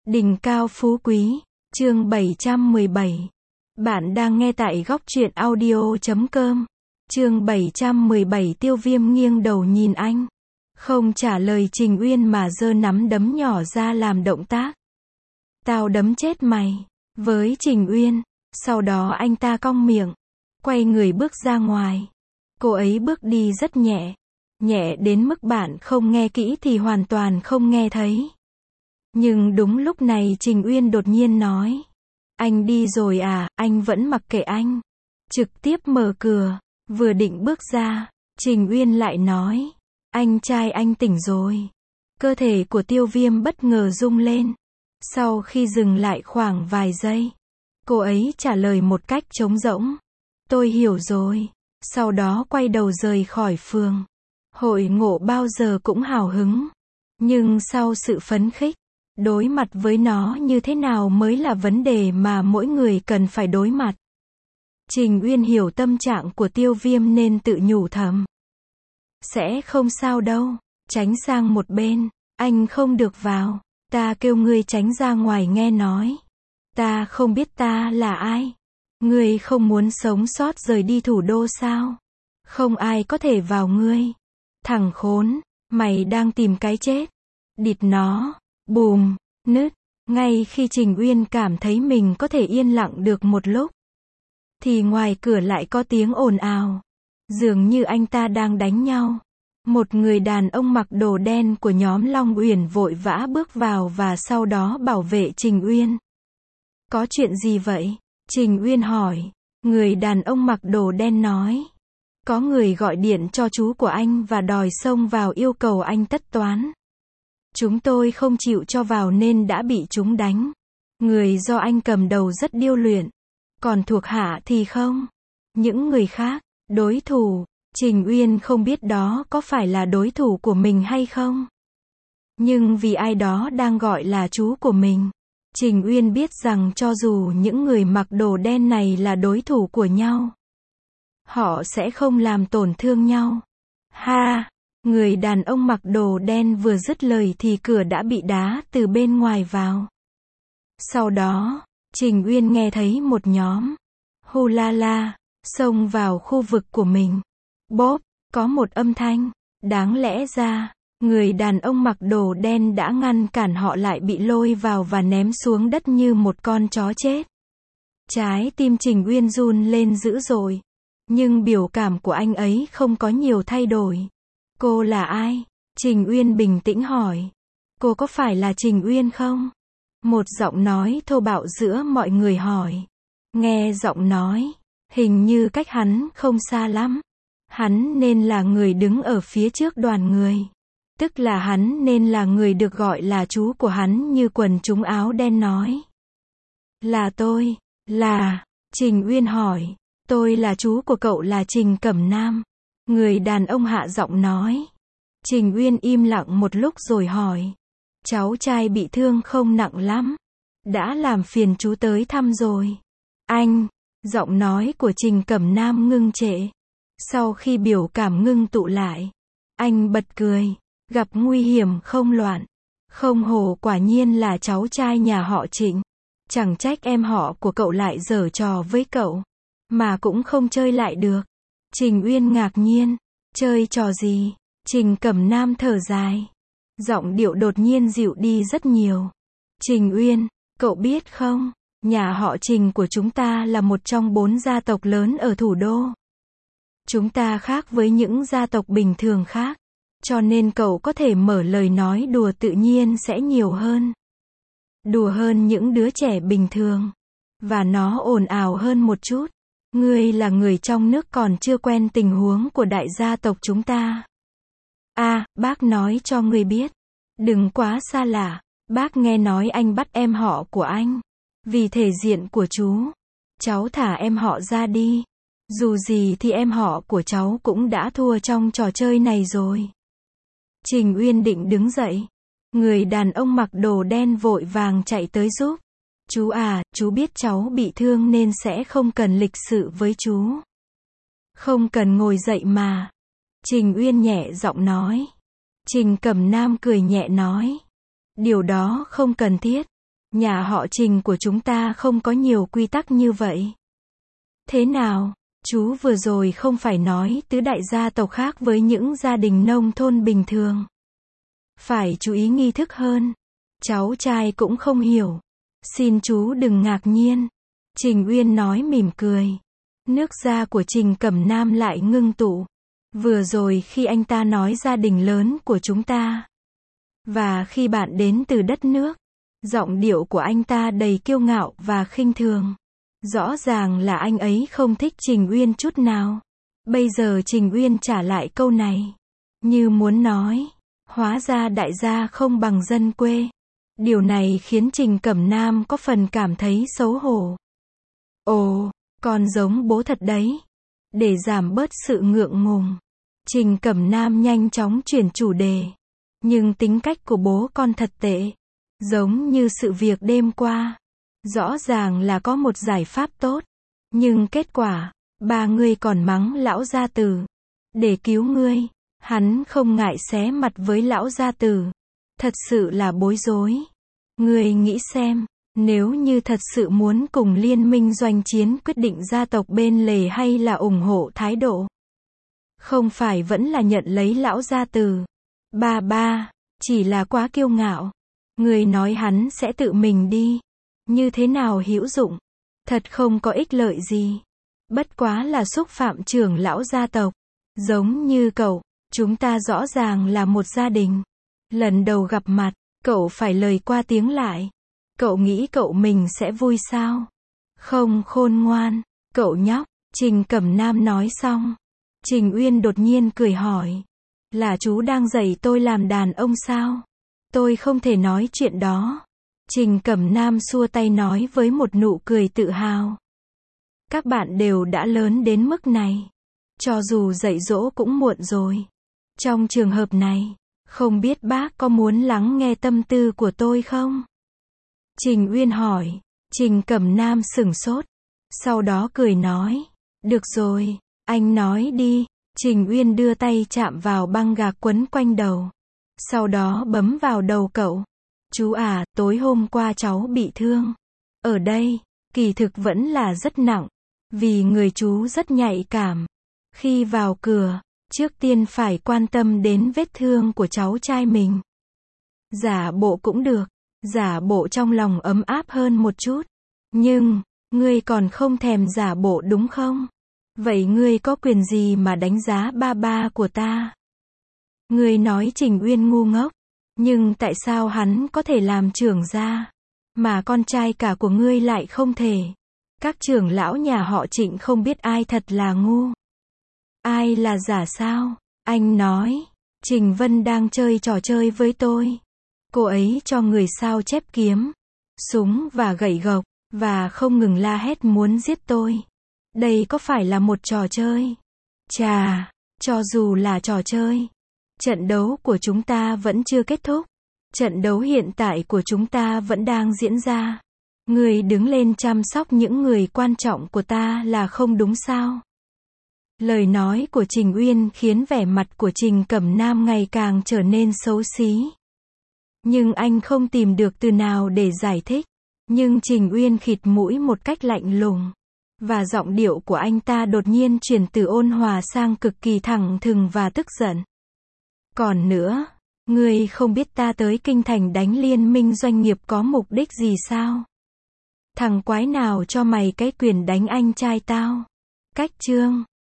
Đỉnh cao phú quý, chương 717. Bạn đang nghe tại góc truyện audio.com. Chương 717 Tiêu Viêm nghiêng đầu nhìn anh. Không trả lời Trình Uyên mà giơ nắm đấm nhỏ ra làm động tác. Tao đấm chết mày. Với Trình Uyên. Sau đó anh ta cong miệng. Quay người bước ra ngoài. Cô ấy bước đi rất nhẹ. Nhẹ đến mức bạn không nghe kỹ thì hoàn toàn không nghe thấy. Nhưng đúng lúc này Trình Uyên đột nhiên nói. Anh đi rồi à, anh vẫn mặc kệ anh. Trực tiếp mở cửa. Vừa định bước ra, Trình Uyên lại nói. Anh trai anh tỉnh rồi. Cơ thể của Tiêu Viêm bất ngờ rung lên. Sau khi dừng lại khoảng vài giây, cô ấy trả lời một cách trống rỗng. Tôi hiểu rồi. Sau đó quay đầu rời khỏi phường. Hội ngộ bao giờ cũng hào hứng. Nhưng sau sự phấn khích, đối mặt với nó như thế nào mới là vấn đề mà mỗi người cần phải đối mặt. Trình Uyên hiểu tâm trạng của Tiêu Viêm nên tự nhủ thầm. Sẽ không sao đâu, tránh sang một bên, anh không được vào, ta kêu ngươi tránh ra ngoài nghe nói. Ta không biết ta là ai. Ngươi không muốn sống sót rời đi thủ đô sao? Không ai có thể vào ngươi. Thằng khốn, mày đang tìm cái chết. Địt nó. Bùm, nứt. Ngay khi Trình Uyên cảm thấy mình có thể yên lặng được một lúc, thì ngoài cửa lại có tiếng ồn ào. Dường như anh ta đang đánh nhau. Một người đàn ông mặc đồ đen của nhóm Long Uyển vội vã bước vào và sau đó bảo vệ Trình Uyên. Có chuyện gì vậy? Trình Uyên hỏi. Người đàn ông mặc đồ đen nói. Có người gọi điện cho chú của anh và đòi xông vào yêu cầu anh tất toán. Chúng tôi không chịu cho vào nên đã bị chúng đánh. Người do anh cầm đầu rất điêu luyện. Còn thuộc hạ thì không. Những người khác, đối thủ. Trình Uyên không biết đó có phải là đối thủ của mình hay không. Nhưng vì ai đó đang gọi là chú của mình, Trình Uyên biết rằng cho dù những người mặc đồ đen này là đối thủ của nhau, họ sẽ không làm tổn thương nhau. Ha! Người đàn ông mặc đồ đen vừa dứt lời thì cửa đã bị đá từ bên ngoài vào. Sau đó, Trình Uyên nghe thấy một nhóm hu la la xông vào khu vực của mình. Bốp, có một âm thanh. Đáng lẽ ra, người đàn ông mặc đồ đen đã ngăn cản họ lại bị lôi vào và ném xuống đất như một con chó chết. Trái tim Trình Uyên run lên dữ dội. Nhưng biểu cảm của anh ấy không có nhiều thay đổi. Cô là ai? Trình Uyên bình tĩnh hỏi. Cô có phải là Trình Uyên không? Một giọng nói thô bạo giữa mọi người hỏi. Nghe giọng nói, hình như cách hắn không xa lắm. Hắn nên là người đứng ở phía trước đoàn người. Tức là hắn nên là người được gọi là chú của hắn như quần chúng áo đen nói. Là tôi, là, Trình Uyên hỏi. Tôi là chú của cậu là Trình Cẩm Nam. Người đàn ông hạ giọng nói. Trình Uyên im lặng một lúc rồi hỏi. Cháu trai bị thương không nặng lắm. Đã làm phiền chú tới thăm rồi. Anh, giọng nói của Trình Cẩm Nam ngưng trệ. Sau khi biểu cảm ngưng tụ lại, anh bật cười. Gặp nguy hiểm không loạn. Không hổ quả nhiên là cháu trai nhà họ Trịnh. Chẳng trách em họ của cậu lại giở trò với cậu. Mà cũng không chơi lại được. Trình Uyên ngạc nhiên. Chơi trò gì? Trình Cẩm Nam thở dài. Giọng điệu đột nhiên dịu đi rất nhiều. Trình Uyên, cậu biết không? Nhà họ Trình của chúng ta là một trong 4 gia tộc lớn ở thủ đô. Chúng ta khác với những gia tộc bình thường khác. Cho nên cậu có thể mở lời nói đùa tự nhiên sẽ nhiều hơn. Đùa hơn những đứa trẻ bình thường. Và nó ồn ào hơn một chút. Ngươi là người trong nước còn chưa quen tình huống của đại gia tộc chúng ta. À, bác nói cho ngươi biết. Đừng quá xa lạ. Bác nghe nói anh bắt em họ của anh. Vì thể diện của chú, cháu thả em họ ra đi. Dù gì thì em họ của cháu cũng đã thua trong trò chơi này rồi. Trình Uyên định đứng dậy. Người đàn ông mặc đồ đen vội vàng chạy tới giúp. Chú à, chú biết cháu bị thương nên sẽ không cần lịch sự với chú. Không cần ngồi dậy mà. Trình Uyên nhẹ giọng nói. Trình Cẩm Nam cười nhẹ nói. Điều đó không cần thiết. Nhà họ Trình của chúng ta không có nhiều quy tắc như vậy. Thế nào, chú vừa rồi không phải nói tứ đại gia tộc khác với những gia đình nông thôn bình thường. Phải chú ý nghi thức hơn. Cháu trai cũng không hiểu. Xin chú đừng ngạc nhiên. Trình Uyên nói mỉm cười. Nước da của Trình Cẩm Nam lại ngưng tụ. Vừa rồi khi anh ta nói gia đình lớn của chúng ta. Và khi bạn đến từ đất nước. Giọng điệu của anh ta đầy kiêu ngạo và khinh thường. Rõ ràng là anh ấy không thích Trình Uyên chút nào. Bây giờ Trình Uyên trả lại câu này. Như muốn nói. Hóa ra đại gia không bằng dân quê. Điều này khiến Trình Cẩm Nam có phần cảm thấy xấu hổ. Ồ, con giống bố thật đấy. Để giảm bớt sự ngượng ngùng. Trình Cẩm Nam nhanh chóng chuyển chủ đề. Nhưng tính cách của bố con thật tệ. Giống như sự việc đêm qua. Rõ ràng là có một giải pháp tốt. Nhưng kết quả, ba ngươi còn mắng lão gia tử. Để cứu ngươi, hắn không ngại xé mặt với lão gia tử. Thật sự là bối rối. Ngươi nghĩ xem, nếu như thật sự muốn cùng liên minh doanh chiến quyết định gia tộc bên lề hay là ủng hộ thái độ. Không phải vẫn là nhận lấy lão gia tử. Ba, chỉ là quá kiêu ngạo. Ngươi nói hắn sẽ tự mình đi. Như thế nào hữu dụng? Thật không có ích lợi gì. Bất quá là xúc phạm trưởng lão gia tộc. Giống như cậu, chúng ta rõ ràng là một gia đình. Lần đầu gặp mặt, cậu phải lời qua tiếng lại. Cậu nghĩ cậu mình sẽ vui sao? Không khôn ngoan, cậu nhóc. Trình Cẩm Nam nói xong. Trình Uyên đột nhiên cười hỏi. Là chú đang dạy tôi làm đàn ông sao? Tôi không thể nói chuyện đó. Trình Cẩm Nam xua tay nói với một nụ cười tự hào. Các bạn đều đã lớn đến mức này. Cho dù dạy dỗ cũng muộn rồi. Trong trường hợp này, không biết bác có muốn lắng nghe tâm tư của tôi không? Trình Uyên hỏi. Trình Cẩm Nam sửng sốt. Sau đó cười nói. Được rồi, anh nói đi. Trình Uyên đưa tay chạm vào băng gạc quấn quanh đầu. Sau đó bấm vào đầu cậu. Chú à, tối hôm qua cháu bị thương. Ở đây, kỳ thực vẫn là rất nặng. Vì người chú rất nhạy cảm. Khi vào cửa, trước tiên phải quan tâm đến vết thương của cháu trai mình. Giả bộ cũng được. Giả bộ trong lòng ấm áp hơn một chút. Nhưng, ngươi còn không thèm giả bộ đúng không? Vậy ngươi có quyền gì mà đánh giá ba của ta? Ngươi nói Trình Uyên ngu ngốc. Nhưng tại sao hắn có thể làm trưởng gia? Mà con trai cả của ngươi lại không thể. Các trưởng lão nhà họ Trịnh không biết ai thật là ngu. Ai là giả sao? Anh nói. Trình Vân đang chơi trò chơi với tôi. Cô ấy cho người sao chép kiếm, súng và gậy gộc. Và không ngừng la hét muốn giết tôi. Đây có phải là một trò chơi? Chà, cho dù là trò chơi. Trận đấu của chúng ta vẫn chưa kết thúc. Trận đấu hiện tại của chúng ta vẫn đang diễn ra. Người đứng lên chăm sóc những người quan trọng của ta là không đúng sao? Lời nói của Trình Uyên khiến vẻ mặt của Trình Cẩm Nam ngày càng trở nên xấu xí. Nhưng anh không tìm được từ nào để giải thích. Nhưng Trình Uyên khịt mũi một cách lạnh lùng. Và giọng điệu của anh ta đột nhiên chuyển từ ôn hòa sang cực kỳ thẳng thừng và tức giận. Còn nữa, ngươi không biết ta tới Kinh Thành đánh liên minh doanh nghiệp có mục đích gì sao? Thằng quái nào cho mày cái quyền đánh anh trai tao? Cách chương